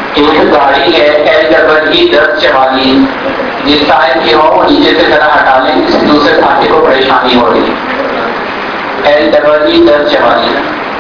ایک گاڑی ہے LE1044 جس ٹائر کی ہو وہ نیچے سے ذرا ہٹا لیں، کسی دوسرے ساتھی کو پریشانی ہو رہی ہے۔ LE1044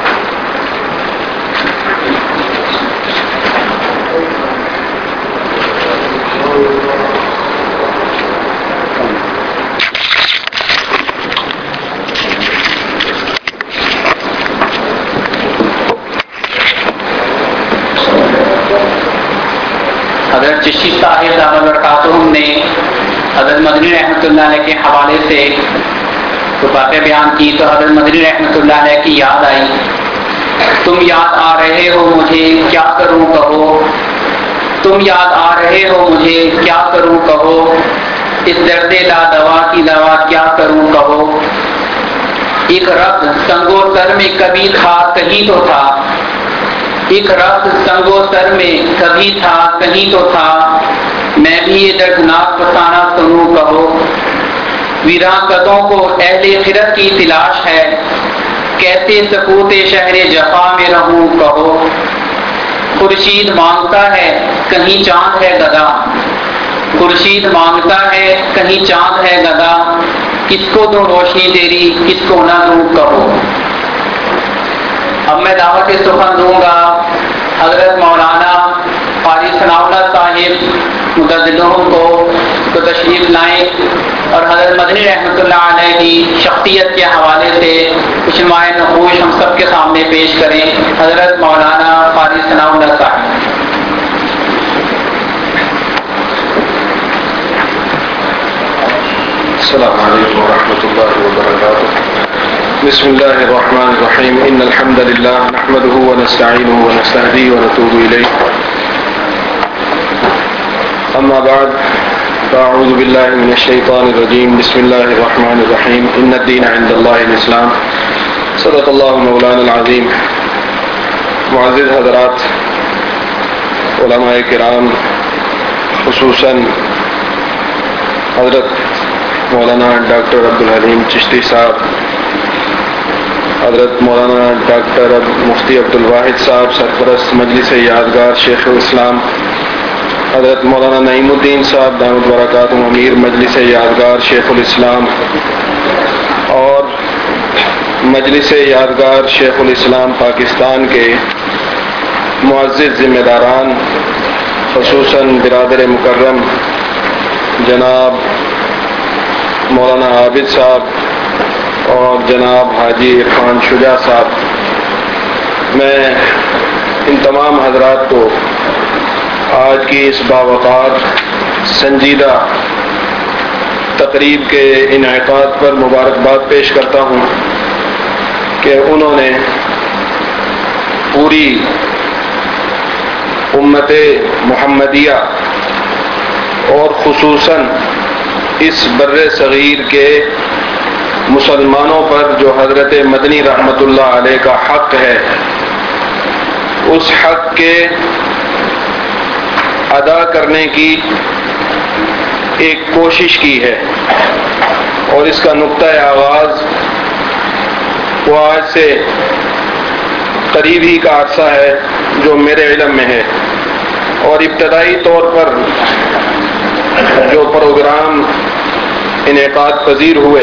حضرت چشتی صاحب دامت برکاتہم نے حضرت مدنی رحمۃ اللہ علیہ کے حوالے سے تو باتیں بیان کی، تو حضرت مدنی رحمۃ اللہ علیہ کی یاد آئی۔ تم یاد آ رہے ہو مجھے کیا کروں کہو، تم یاد آ رہے ہو مجھے کیا کروں کہو، اس درد لا دوا کی دوا کیا کروں کہو۔ ایک رب سنگو تر میں کبھی تھا کہیں تو تھا، ایک رب سنگو تر میں کبھی تھا کہیں تو تھا، میں بھی یہ دردناک فسانہ سنوں کہو۔ ویراں قدوں کو اہل خرد کی تلاش ہے، کیسے سکوت شہر جفا میں رہوں کہو۔ خورشید مانگتا ہے کہیں چاند ہے گدا، خورشید مانگتا ہے کہیں چاند ہے گدا، کس کو دوں روشنی تیری کس کو نہ دوں کہو۔ اب میں دعوت سخن دوں گا حضرت مولانا قاری ثناء اللہ صاحب متجدہم کو تو تشریف لائیں اور حضرت مدنی رحمۃ اللہ علیہ کی شخصیت کے حوالے سے کچھ نمایاں نقوش ہم سب کے سامنے پیش کریں۔ حضرت مولانا قاری ثناء اللہ صاحب۔ السلام علیکم ورحمۃ اللہ وبرکاتہ۔ بسم اللہ الرحمن الرحیم، ان الحمد للہ نحمده ونستعینه ونستهدیه ونتوب الیہ، اما بعد فاعوذ باللہ من الشیطان الرجیم، بسم اللہ الرحمن الرحیم، ان الدین عند اللہ الاسلام، صدق اللہ مولانا العظیم۔ معزز حضرات، علماء کرام، خصوصاً حضرت مولانا ڈاکٹر عبدالحلیم چشتی صاحب، حضرت مولانا ڈاکٹر مفتی عبدالواحد صاحب سرپرست مجلس یادگار شیخ الاسلام، حضرت مولانا نعیم الدین صاحب دامت برکاتہم امیر مجلس یادگار شیخ الاسلام، اور مجلس یادگار شیخ الاسلام پاکستان کے معزز ذمہ داران، خصوصاً برادر مکرم جناب مولانا عابد صاحب اور جناب حاجی عرفان شجاع صاحب، میں ان تمام حضرات کو آج کی اس باوقار سنجیدہ تقریب کے انعقاد پر مبارکباد پیش کرتا ہوں کہ انہوں نے پوری امت محمدیہ اور خصوصاً اس بر صغیر کے مسلمانوں پر جو حضرت مدنی رحمۃ اللہ علیہ کا حق ہے، اس حق کے ادا کرنے کی ایک کوشش کی ہے، اور اس کا نقطۂ آغاز وہ آج سے قریب ہی کا عرصہ ہے جو میرے علم میں ہے، اور ابتدائی طور پر جو پروگرام انعقاد پذیر ہوئے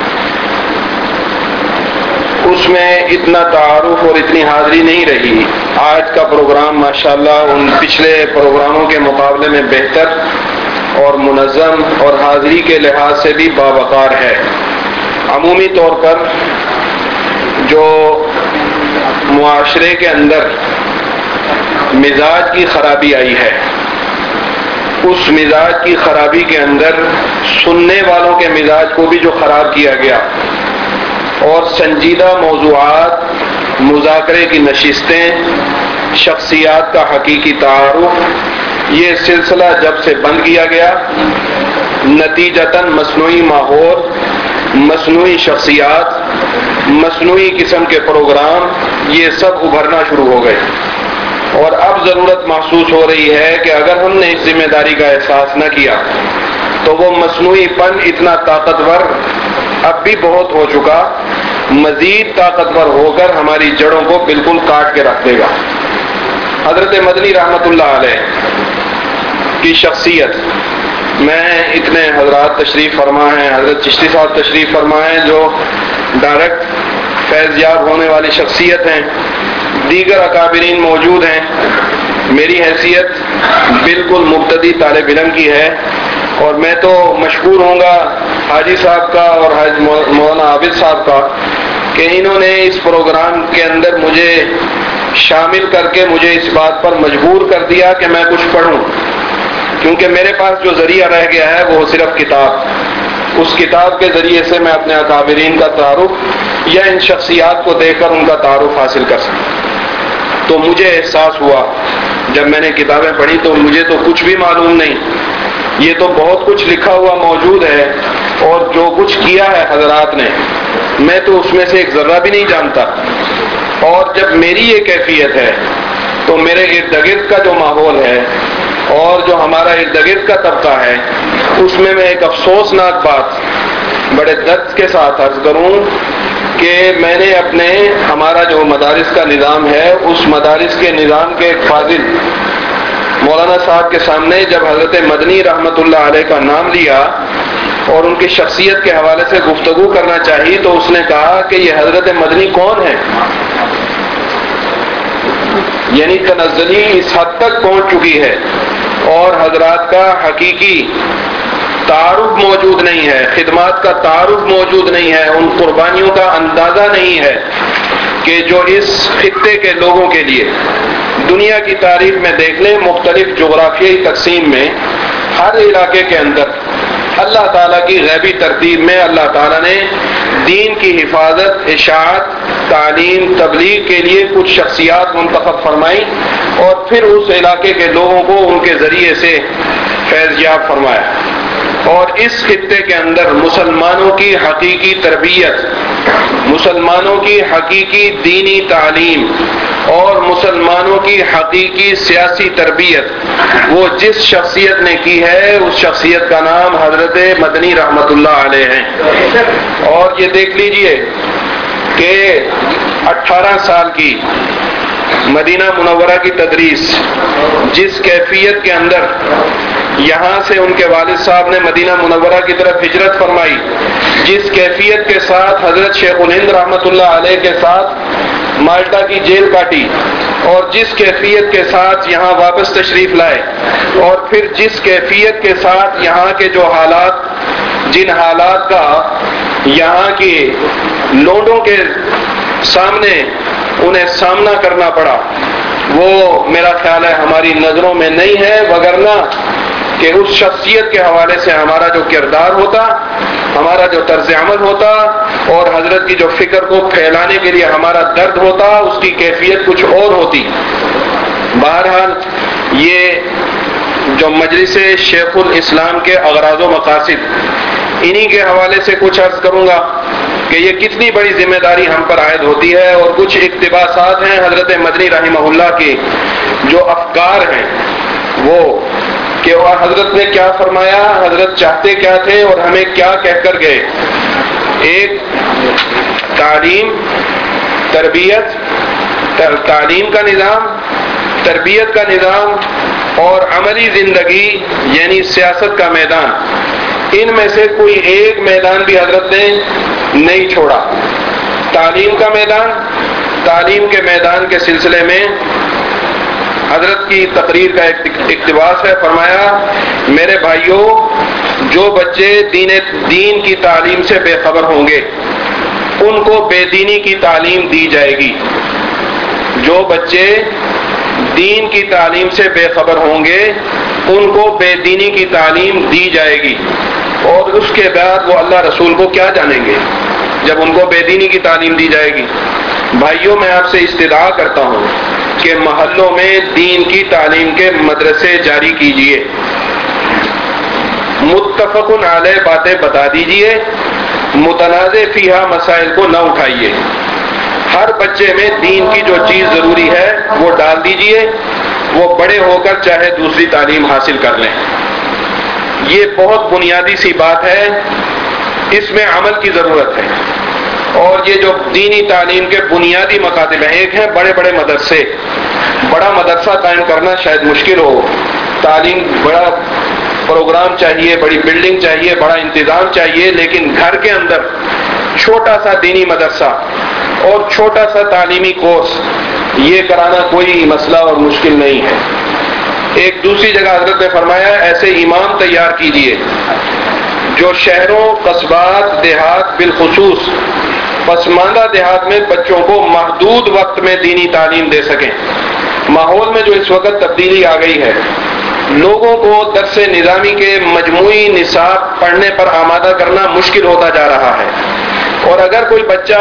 اس میں اتنا تعارف اور اتنی حاضری نہیں رہی۔ آج کا پروگرام ماشاءاللہ ان پچھلے پروگراموں کے مقابلے میں بہتر اور منظم اور حاضری کے لحاظ سے بھی باوقار ہے۔ عمومی طور پر جو معاشرے کے اندر مزاج کی خرابی آئی ہے، اس مزاج کی خرابی کے اندر سننے والوں کے مزاج کو بھی جو خراب کیا گیا، اور سنجیدہ موضوعات، مذاکرے کی نشستیں، شخصیات کا حقیقی تعارف، یہ سلسلہ جب سے بند کیا گیا، نتیجتاً مصنوعی ماحول، مصنوعی شخصیات، مصنوعی قسم کے پروگرام یہ سب ابھرنا شروع ہو گئے، اور اب ضرورت محسوس ہو رہی ہے کہ اگر ہم نے اس ذمہ داری کا احساس نہ کیا تو وہ مصنوعی پن اتنا طاقتور اب بھی بہت ہو چکا، مزید طاقتور ہو کر ہماری جڑوں کو بالکل کاٹ کے رکھ دے گا۔ حضرت مدنی رحمۃ اللہ علیہ کی شخصیت میں اتنے حضرات تشریف فرما ہیں، حضرت چشتی صاحب تشریف فرما ہیں جو ڈائریکٹ فیض یاب ہونے والی شخصیت ہیں، دیگر اکابرین موجود ہیں، میری حیثیت بالکل مبتدی طالب علم کی ہے، اور میں تو مشکور ہوں گا حاجی صاحب کا اور حاج مولانا عابد صاحب کا کہ انہوں نے اس پروگرام کے اندر مجھے شامل کر کے مجھے اس بات پر مجبور کر دیا کہ میں کچھ پڑھوں، کیونکہ میرے پاس جو ذریعہ رہ گیا ہے وہ صرف کتاب، اس کتاب کے ذریعے سے میں اپنے اکابرین کا تعارف یا ان شخصیات کو دیکھ کر ان کا تعارف حاصل کر سکوں۔ تو مجھے احساس ہوا جب میں نے کتابیں پڑھی تو مجھے تو کچھ بھی معلوم نہیں، یہ تو بہت کچھ لکھا ہوا موجود ہے، اور جو کچھ کیا ہے حضرات نے میں تو اس میں سے ایک ذرہ بھی نہیں جانتا، اور جب میری یہ کیفیت ہے تو میرے ارد گرد کا جو ماحول ہے اور جو ہمارا ارد گرد کا طبقہ ہے اس میں ایک افسوسناک بات بڑے درد کے ساتھ عرض کروں کہ میں نے اپنے ہمارا جو مدارس کا نظام ہے اس مدارس کے نظام کے ایک فاضل مولانا صاحب کے سامنے جب حضرت مدنی رحمۃ اللہ علیہ کا نام لیا اور ان کی شخصیت کے حوالے سے گفتگو کرنا چاہی تو اس نے کہا کہ یہ حضرت مدنی کون ہے؟ یعنی تنزلی اس حد تک پہنچ چکی ہے اور حضرات کا حقیقی تعارف موجود نہیں ہے، خدمات کا تعارف موجود نہیں ہے، ان قربانیوں کا اندازہ نہیں ہے کہ جو اس خطے کے لوگوں کے لیے دنیا کی تاریخ میں دیکھ لیں، مختلف جغرافیائی تقسیم میں ہر علاقے کے اندر اللہ تعالیٰ کی غیبی ترتیب میں اللہ تعالیٰ نے دین کی حفاظت، اشاعت، تعلیم، تبلیغ کے لیے کچھ شخصیات منتخب فرمائی اور پھر اس علاقے کے لوگوں کو ان کے ذریعے سے فیض یاب فرمایا، اور اس خطے کے اندر مسلمانوں کی حقیقی تربیت، مسلمانوں کی حقیقی دینی تعلیم اور مسلمانوں کی حقیقی سیاسی تربیت وہ جس شخصیت نے کی ہے اس شخصیت کا نام حضرت مدنی رحمۃ اللہ علیہ ہے۔ اور یہ دیکھ لیجئے کہ 18 سال کی مدینہ منورہ کی تدریس جس کیفیت کے اندر یہاں سے ان کے والد صاحب نے مدینہ منورہ کی طرف ہجرت فرمائی، جس کیفیت کے ساتھ حضرت شیخ الہند رحمۃ اللہ علیہ کے ساتھ مالٹا کی جیل کاٹی، اور جس کیفیت کے ساتھ یہاں واپس تشریف لائے، اور پھر جس کیفیت کے ساتھ یہاں کے جو حالات، جن حالات کا یہاں کے لوڈوں کے سامنے انہیں سامنا کرنا پڑا، وہ میرا خیال ہے ہماری نظروں میں نہیں ہے، وگرنہ کہ اس شخصیت کے حوالے سے ہمارا جو کردار ہوتا، ہمارا جو طرز عمل ہوتا اور حضرت کی جو فکر کو پھیلانے کے لیے ہمارا درد ہوتا اس کی کیفیت کچھ اور ہوتی۔ بہرحال یہ جو مجلس شیخ الاسلام کے اغراض و مقاصد انہی کے حوالے سے کچھ عرض کروں گا کہ یہ کتنی بڑی ذمہ داری ہم پر عائد ہوتی ہے، اور کچھ اقتباسات ہیں حضرت مدنی رحمہ اللہ کے جو افکار ہیں وہ کہ حضرت نے کیا فرمایا، حضرت چاہتے کیا تھے اور ہمیں کیا کہہ کر گئے۔ ایک تعلیم، تربیت، تعلیم کا نظام، تربیت کا نظام اور عملی زندگی یعنی سیاست کا میدان، ان میں سے کوئی ایک میدان بھی حضرت نے نہیں چھوڑا۔ تعلیم کا میدان، تعلیم کے میدان کے سلسلے میں حضرت کی تقریر کا ایک اقتباس ہے، فرمایا میرے بھائیوں جو بچے دین کی تعلیم سے بے خبر ہوں گے ان کو بے دینی کی تعلیم دی جائے گی، جو بچے دین کی تعلیم سے بے خبر ہوں گے ان کو بے دینی کی تعلیم دی جائے گی، اور اس کے بعد وہ اللہ رسول کو کیا جانیں گے جب ان کو بے دینی کی تعلیم دی جائے گی۔ بھائیوں میں آپ سے استدعا کرتا ہوں کہ محلوں میں دین کی تعلیم کے مدرسے جاری کیجیے، متفق علیہ باتیں بتا دیجیے، متنازع فیہا مسائل کو نہ اٹھائیے، ہر بچے میں دین کی جو چیز ضروری ہے وہ ڈال دیجیے، وہ بڑے ہو کر چاہے دوسری تعلیم حاصل کر لیں۔ یہ بہت بنیادی سی بات ہے، اس میں عمل کی ضرورت ہے، اور یہ جو دینی تعلیم کے بنیادی مکاتب ہیں، ایک ہیں بڑے بڑے مدرسے، بڑا مدرسہ مدرسہ قائم کرنا شاید مشکل ہو، تعلیم بڑا پروگرام چاہیے، بڑی بلڈنگ چاہیے، بڑا انتظام چاہیے، لیکن گھر کے اندر چھوٹا سا دینی مدرسہ اور چھوٹا سا تعلیمی کورس یہ کرانا کوئی مسئلہ اور مشکل نہیں ہے۔ ایک دوسری جگہ حضرت نے فرمایا ایسے امام تیار کیجیے جو شہروں، قصبات، دیہات، بالخصوص پسماندہ دیہات میں بچوں کو محدود وقت میں دینی تعلیم دے سکیں۔ ماحول میں جو اس وقت تبدیلی آ گئی ہے، لوگوں کو درس نظامی کے مجموعی نصاب پڑھنے پر آمادہ کرنا مشکل ہوتا جا رہا ہے، اور اگر کوئی بچہ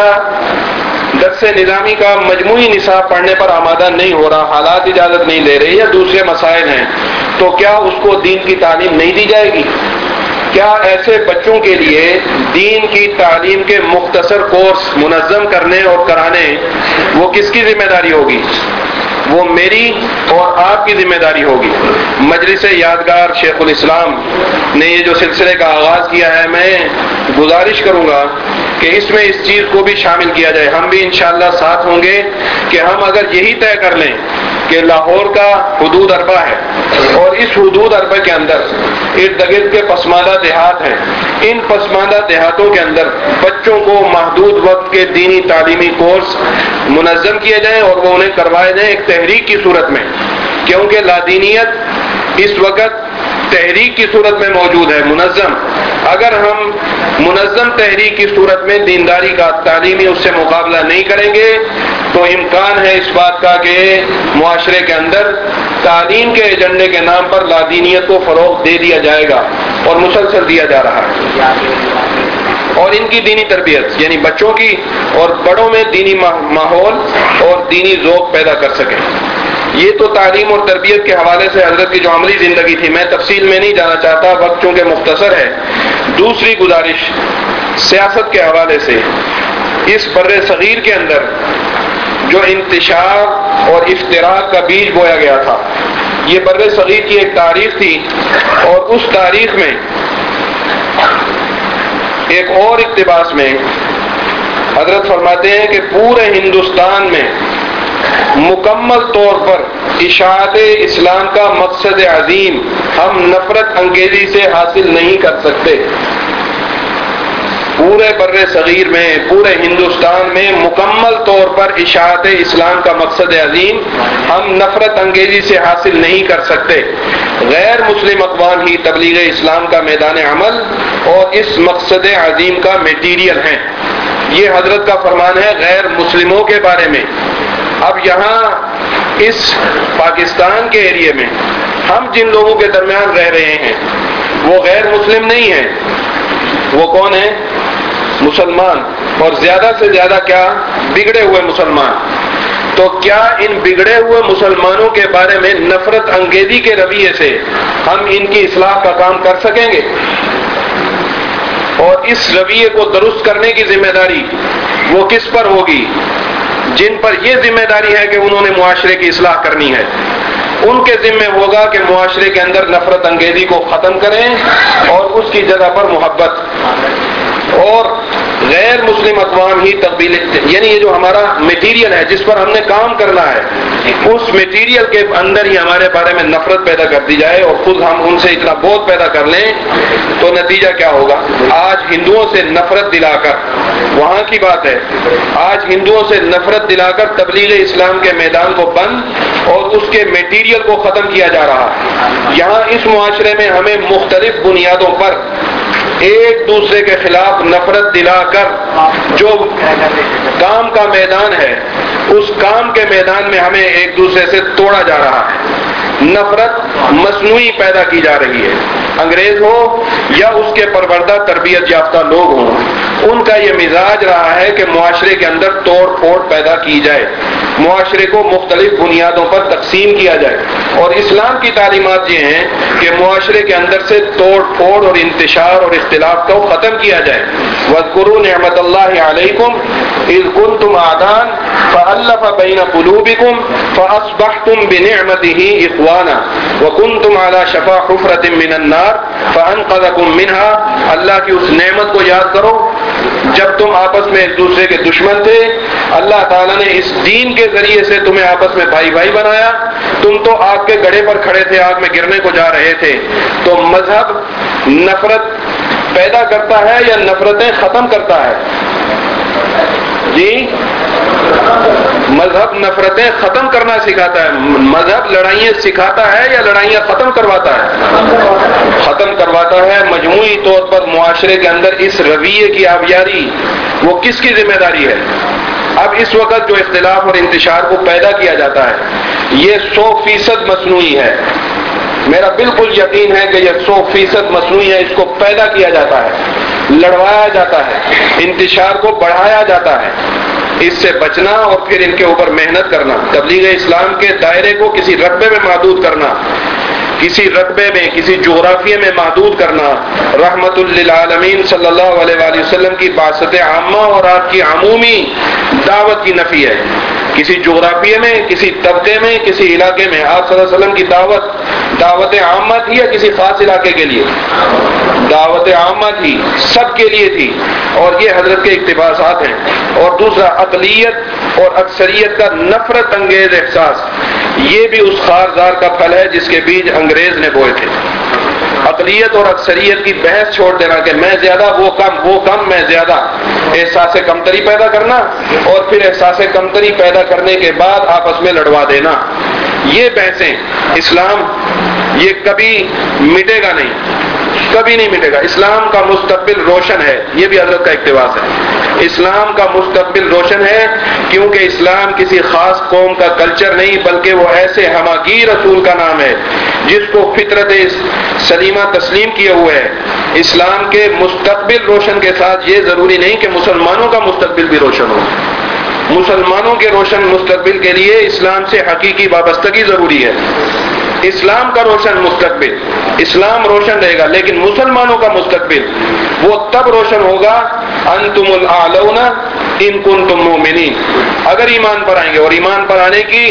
درس نظامی کا مجموعی نصاب پڑھنے پر آمادہ نہیں ہو رہا، حالات اجازت نہیں دے رہے یا دوسرے مسائل ہیں، تو کیا اس کو دین کی تعلیم نہیں دی جائے گی؟ کیا ایسے بچوں کے لیے دین کی تعلیم کے مختصر کورس منظم کرنے اور کرانے وہ کس کی ذمہ داری ہوگی؟ وہ میری اور آپ کی ذمہ داری ہوگی۔ مجلس یادگار شیخ الاسلام نے یہ جو سلسلے کا آغاز کیا ہے، میں گزارش کروں گا کہ اس میں اس چیز کو بھی شامل کیا جائے۔ ہم بھی انشاءاللہ ساتھ ہوں گے کہ ہم اگر یہی طے کر لیں کہ لاہور کا حدود اربع ہے اور اس حدود اربع کے اندر ارد گرد کے پسماندہ دیہات ہیں، ان پسماندہ دیہاتوں کے اندر بچوں کو محدود وقت کے دینی تعلیمی کورس منظم کیے جائیں اور وہ انہیں کروائے جائیں ایک تحریک کی صورت میں، کیونکہ لادینیت اس وقت تحریک کی صورت میں موجود ہے منظم۔ اگر ہم منظم تحریک کی صورت میں دینداری کا تعلیمی اس سے مقابلہ نہیں کریں گے تو امکان ہے اس بات کا کہ معاشرے کے اندر تعلیم کے ایجنڈے کے نام پر لادینیت کو فروغ دے دیا جائے گا، اور مسلسل دیا جا رہا ہے۔ اور ان کی دینی تربیت یعنی بچوں کی اور بڑوں میں دینی ماحول اور دینی ذوق پیدا کر سکیں۔ یہ تو تعلیم اور تربیت کے حوالے سے حضرت کی جو عملی زندگی تھی، میں تفصیل میں نہیں جانا چاہتا، وقت چونکہ مختصر ہے۔ دوسری گزارش سیاست کے حوالے سے، اس بر صغیر کے اندر جو انتشار اور افتراق کا بیج بویا گیا تھا، یہ بر صغیر کی ایک تاریخ تھی، اور اس تاریخ میں ایک اور اقتباس میں حضرت فرماتے ہیں کہ پورے ہندوستان میں مکمل طور پر اشاعت اسلام کا مقصد عظیم ہم نفرت انگیزی سے حاصل نہیں کر سکتے۔ پورے بر صغیر میں، پورے ہندوستان میں مکمل طور پر اشاعت اسلام کا مقصد عظیم ہم نفرت انگیزی سے حاصل نہیں کر سکتے۔ غیر مسلم اقوام ہی تبلیغ اسلام کا میدان عمل اور اس مقصد عظیم کا میٹیریل ہیں۔ یہ حضرت کا فرمان ہے غیر مسلموں کے بارے میں۔ اب یہاں اس پاکستان کے ایریے میں ہم جن لوگوں کے درمیان رہ رہے ہیں وہ غیر مسلم نہیں ہیں، وہ کون ہیں؟ مسلمان، اور زیادہ سے زیادہ کیا؟ بگڑے ہوئے مسلمان۔ تو کیا ان بگڑے ہوئے مسلمانوں کے بارے میں نفرت انگیزی کے رویے سے ہم ان کی اصلاح کا کام کر سکیں گے؟ اور اس رویے کو درست کرنے کی ذمہ داری وہ کس پر ہوگی؟ جن پر یہ ذمہ داری ہے کہ انہوں نے معاشرے کی اصلاح کرنی ہے، ان کے ذمہ ہوگا کہ معاشرے کے اندر نفرت انگیزی کو ختم کریں اور اس کی جگہ پر محبت، اور غیر مسلم اقوام ہی تقبیل، یعنی یہ جو ہمارا میٹیریل ہے جس پر ہم نے کام کرنا ہے، اس میٹیریل کے اندر ہی ہمارے بارے میں نفرت پیدا کر دی جائے اور خود ہم ان سے اتنا بوجھ پیدا کر لیں تو نتیجہ کیا ہوگا؟ آج ہندوؤں سے نفرت دلا کر، وہاں کی بات ہے، آج ہندوؤں سے نفرت دلا کر تبلیغ اسلام کے میدان کو بند اور اس کے میٹیریل کو ختم کیا جا رہا ہے۔ یہاں اس معاشرے میں ہمیں مختلف بنیادوں پر ایک دوسرے کے خلاف نفرت دلا کر جو کام کا میدان ہے، اس کام کے میدان میں ہمیں ایک دوسرے سے توڑا جا رہا ہے، نفرت مصنوعی پیدا کی جا رہی ہے۔ انگریز ہو یا اس کے پروردہ تربیت یافتہ لوگ ہوں، ان کا یہ مزاج رہا ہے کہ معاشرے کے اندر توڑ پھوڑ پیدا کی جائے، معاشرے کو مختلف بنیادوں پر تقسیم کیا جائے، اور اسلام کی تعلیمات یہ ہیں کہ معاشرے کے اندر سے توڑ پھوڑ اور انتشار اور اختلاف کو ختم کیا جائے۔ وَاذْكُرُوا نِعْمَةَ اللَّهِ عَلَيْكُمْ إِذْ كُنْتُمْ أَعْدَاءً فَأَلَّفَ بَيْنَ قُلُوبِكُمْ فَأَصْبَحْتُمْ بِنِعْمَتِهِ إِخْوَانًا وَكُنْتُمْ عَلَى شَفَا حُفْرَةٍ مِّنَ النَّارِ فَأَنْقَذَكُم مِّنْهَا۔ اللہ کی اس نعمت کو یاد کرو جب تم آپس میں ایک دوسرے کے دشمن تھے، اللہ تعالیٰ نے اس دین کے ذریعے سے تمہیں آپس میں بھائی بھائی بنایا، تم تو آگ کے گڑھے پر کھڑے تھے، آگ میں گرنے کو جا رہے تھے۔ تو مذہب نفرت پیدا کرتا ہے یا نفرتیں ختم کرتا ہے؟ جی، مذہب نفرتیں ختم کرنا سکھاتا ہے۔ مذہب لڑائیاں سکھاتا ہے یا لڑائیاں ختم کرواتا ہے؟ ختم کرواتا ہے۔ مجموعی طور پر معاشرے کے اندر اس رویے کی آبیاری وہ کس کی ذمہ داری ہے؟ اب اس وقت جو اختلاف اور انتشار کو پیدا کیا جاتا ہے یہ 100% مصنوعی ہے۔ میرا بالکل یقین ہے کہ یہ 100% مصنوعی ہے۔ اس کو پیدا کیا جاتا ہے، لڑوایا جاتا ہے، انتشار کو بڑھایا جاتا ہے۔ اس سے بچنا اور پھر ان کے اوپر محنت کرنا، تبلیغ اسلام کے دائرے کو کسی رقبے میں محدود کرنا، کسی رقبے میں، کسی جغرافیے میں محدود کرنا، رحمت للعالمین صلی اللہ علیہ وآلہ وسلم کی بعثت عامہ اور آپ کی عمومی دعوت کی نفی ہے۔ کسی جغرافیے میں، کسی طبقے میں، کسی علاقے میں آپ صلی اللہ علیہ وسلم کی دعوت عامہ تھی یا کسی خاص علاقے کے لیے؟ دعوت عامہ تھی، سب کے لیے تھی، اور یہ حضرت کے اقتباسات ہیں۔ اور دوسرا، اقلیت اور اکثریت کا نفرت انگیز احساس، یہ بھی اس خارزار کا پھل ہے جس کے بیج انگریز نے بوئے تھے۔ اقلیت اور اکثریت کی بحث چھوڑ دینا کہ میں زیادہ وہ کم میں زیادہ، احساس کمتری پیدا کرنا، اور پھر احساس کمتری پیدا کرنے کے بعد آپس میں لڑوا دینا، یہ بحثیں اسلام یہ کبھی مٹے گا نہیں، کبھی نہیں مٹے گا۔ اسلام کا مستقبل روشن ہے، یہ بھی حضرت کا اقتباس ہے۔ اسلام کا مستقبل روشن ہے کیونکہ اسلام کسی خاص قوم کا کلچر نہیں بلکہ وہ ایسے ہماگیر رسول کا نام ہے جس کو فطرت سلیمہ تسلیم کیے ہوئے ہے۔ اسلام کے مستقبل روشن کے ساتھ یہ ضروری نہیں کہ مسلمانوں کا مستقبل بھی روشن ہو۔ مسلمانوں کے روشن مستقبل کے لیے اسلام سے حقیقی وابستگی ضروری ہے۔ اسلام کا روشن مستقبل، اسلام روشن رہے گا، لیکن مسلمانوں کا مستقبل وہ تب روشن ہوگا انتم الاعلون ان کنتم مؤمنین، اگر ایمان پر آئیں گے۔ اور ایمان پر آنے کی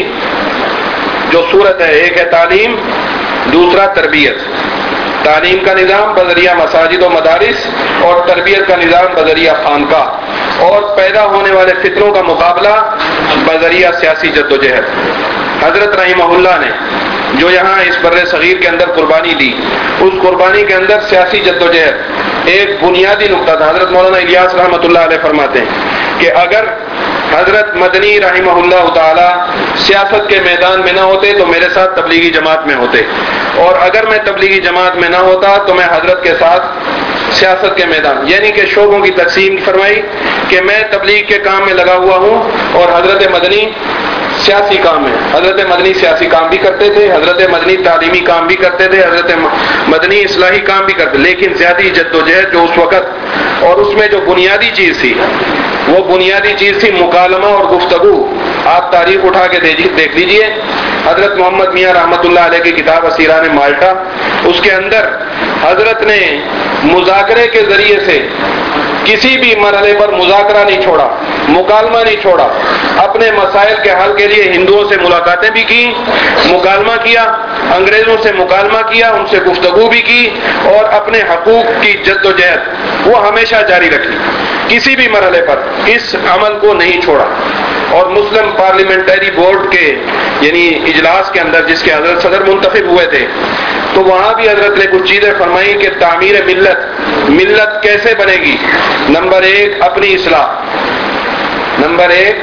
جو صورت ہے، ایک ہے تعلیم، دوسرا تربیت۔ تعلیم کا نظام بذریعہ مساجد و مدارس، اور تربیت کا نظام بذریعہ خانقاہ، اور پیدا ہونے والے فتنوں کا مقابلہ بذریعہ سیاسی جدوجہد۔ حضرت رحمہ اللہ نے جو یہاں اس بر صغیر کے اندر قربانی دی، اس قربانی کے اندر سیاسی جدوجہد ایک بنیادی نقطہ تھا۔ حضرت مولانا الیاس رحمۃ اللہ علیہ فرماتے ہیں کہ اگر حضرت مدنی رحمہ اللہ تعالی سیاست کے میدان میں نہ ہوتے تو میرے ساتھ تبلیغی جماعت میں ہوتے، اور اگر میں تبلیغی جماعت میں نہ ہوتا تو میں حضرت کے ساتھ سیاست کے میدان، یعنی کہ شعبوں کی تقسیم فرمائی کہ میں تبلیغ کے کام میں لگا ہوا ہوں اور حضرت مدنی سیاسی کام ہے۔ حضرت مدنی سیاسی کام بھی کرتے تھے، حضرت مدنی تعلیمی کام بھی کرتے تھے، حضرت مدنی اصلاحی کام بھی کرتے، لیکن زیادہ جدوجہد جو اس وقت، اور اس میں جو بنیادی چیز تھی وہ بنیادی چیز تھی مکالمہ اور گفتگو۔ آپ تاریخ اٹھا کے دیکھ لیجئے، حضرت محمد میاں رحمۃ اللہ علیہ کی کتاب اسیران مالٹا، اس کے اندر حضرت نے مذاکرے کے ذریعے سے کسی بھی مرحلے پر مذاکرہ نہیں چھوڑا، مکالمہ نہیں چھوڑا۔ اپنے مسائل کے حل کے لیے ہندوؤں سے ملاقاتیں بھی کی، مکالمہ کیا، انگریزوں سے مکالمہ کیا، ان سے گفتگو بھی کی، اور اپنے حقوق کی جدوجہد وہ ہمیشہ جاری رکھی، کسی بھی مرحلے پر اس عمل کو نہیں چھوڑا۔ اور مسلم پارلیمنٹری بورڈ کے یعنی اجلاس کے اندر جس کے حضرت صدر منتخب ہوئے تھے، تو وہاں بھی حضرت نے کچھ چیزیں فرمائی کہ تعمیر ملت کیسے بنے گی۔ نمبر 1 اپنی اصلاح، نمبر 1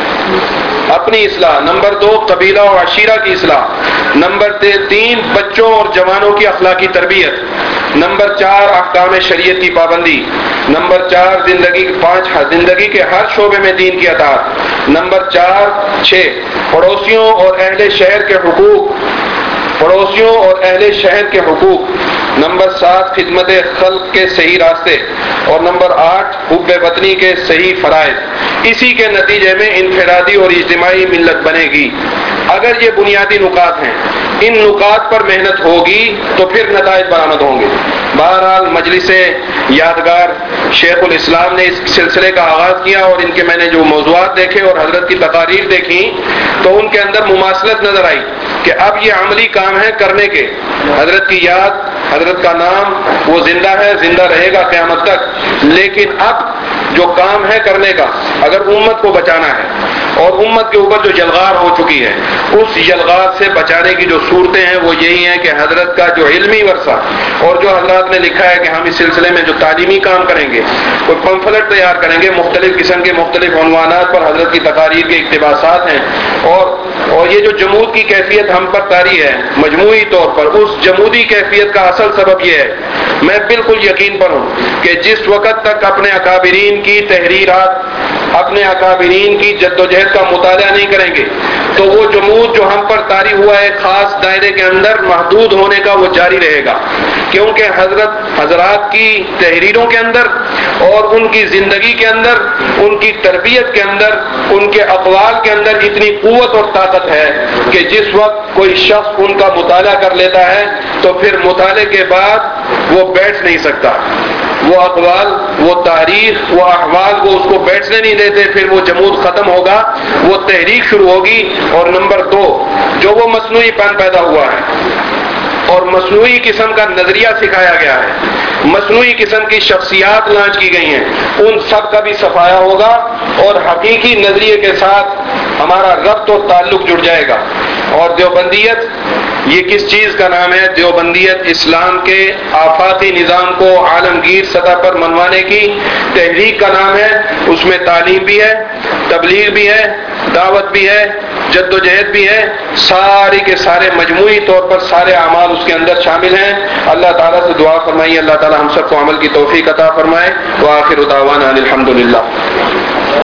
اپنی اصلاح، نمبر 2 قبیلہ و عشیرہ کی اصلاح، نمبر 3 بچوں اور جوانوں کی اخلاقی تربیت، نمبر 4 احکام شریعت کی پابندی، نمبر 4 زندگی کے ہر شعبے میں دین کی اطاعت، نمبر 6 پڑوسیوں اور اہل شہر کے حقوق، پڑوسیوں اور اہل شہر کے حقوق، نمبر 7 خدمت خلق کے صحیح راستے، اور نمبر 8 حب وطنی کے صحیح فرائض۔ اسی کے نتیجے میں انفرادی اور اجتماعی ملت بنے گی۔ اگر یہ بنیادی نکات ہیں، ان نکات پر محنت ہوگی تو پھر نتائج برآمد ہوں گے۔ بہرحال مجلس یادگار شیخ الاسلام نے اس سلسلے کا آغاز کیا، اور ان کے میں نے جو موضوعات دیکھے اور حضرت کی تقاریر دیکھی تو ان کے اندر مماثلت نظر آئی کہ اب یہ عملی کام ہے کرنے کے۔ حضرت کی یاد، حضرت کا نام وہ زندہ ہے، زندہ رہے گا قیامت تک، لیکن اب جو کام ہے کرنے کا، اگر امت کو بچانا ہے، اور امت کے اوپر جو یلغار ہو چکی ہے اس یلغار سے بچانے کی جو صورتیں ہیں وہ یہی ہیں کہ حضرت کا جو علمی ورثہ اور جو حضرات نے لکھا ہے کہ ہم اس سلسلے میں جو تعلیمی کام کریں گے، کوئی پمفلٹ تیار کریں گے مختلف قسم کے مختلف عنوانات پر حضرت کی تقاریر کے اقتباسات ہیں، اور یہ جو جمود کی کیفیت ہم پر طاری ہے مجموعی طور پر، اس جمودی کیفیت کا اصل سبب یہ ہے، میں بالکل یقین پر ہوں کہ جس وقت تک اپنے اکابرین کی تحریرات، اپنے اکابرین کی جدوجہد کا مطالعہ نہیں کریں گے تو وہ جمود جو ہم پر طاری ہوا ہے خاص دائرے کے اندر محدود ہونے کا وہ جاری رہے گا، کیونکہ حضرات کی تحریروں کے اندر اور ان کی زندگی کے اندر، ان کی تربیت کے اندر، ان کے اقوال کے اندر اتنی قوت اور طاقت ہے کہ جس وقت کوئی شخص ان کا مطالعہ کر لیتا ہے تو پھر مطالعے کے بعد وہ بیٹھ نہیں سکتا، وہ اقوال، وہ تاریخ، وہ احوال وہ اس کو بیٹھنے نہیں دیتے، پھر وہ جمود ختم ہوگا، وہ تحریک شروع ہوگی، اور نمبر 2 جو وہ مصنوعی پن پیدا ہوا ہے اور مصنوعی قسم کا نظریہ سکھایا گیا ہے، مصنوعی قسم کی شخصیات لانچ کی گئی ہیں، ان سب کا بھی صفایا ہوگا اور حقیقی نظریے کے ساتھ ہمارا ربط اور تعلق جڑ جائے گا۔ اور دیوبندیت یہ کس چیز کا نام ہے؟ دیوبندیت اسلام کے آفاقی نظام کو عالمگیر سطح پر منوانے کی تحریک کا نام ہے، اس میں تعلیم بھی ہے، تبلیغ بھی ہے، دعوت بھی ہے، جدوجہد بھی ہے، سارے کے سارے مجموعی طور پر سارے اعمال اس کے اندر شامل ہیں۔ اللہ تعالیٰ سے دعا فرمائیے اللہ تعالیٰ ہم سب کو عمل کی توفیق عطا فرمائے۔ وآخر دعوانا الحمدللہ۔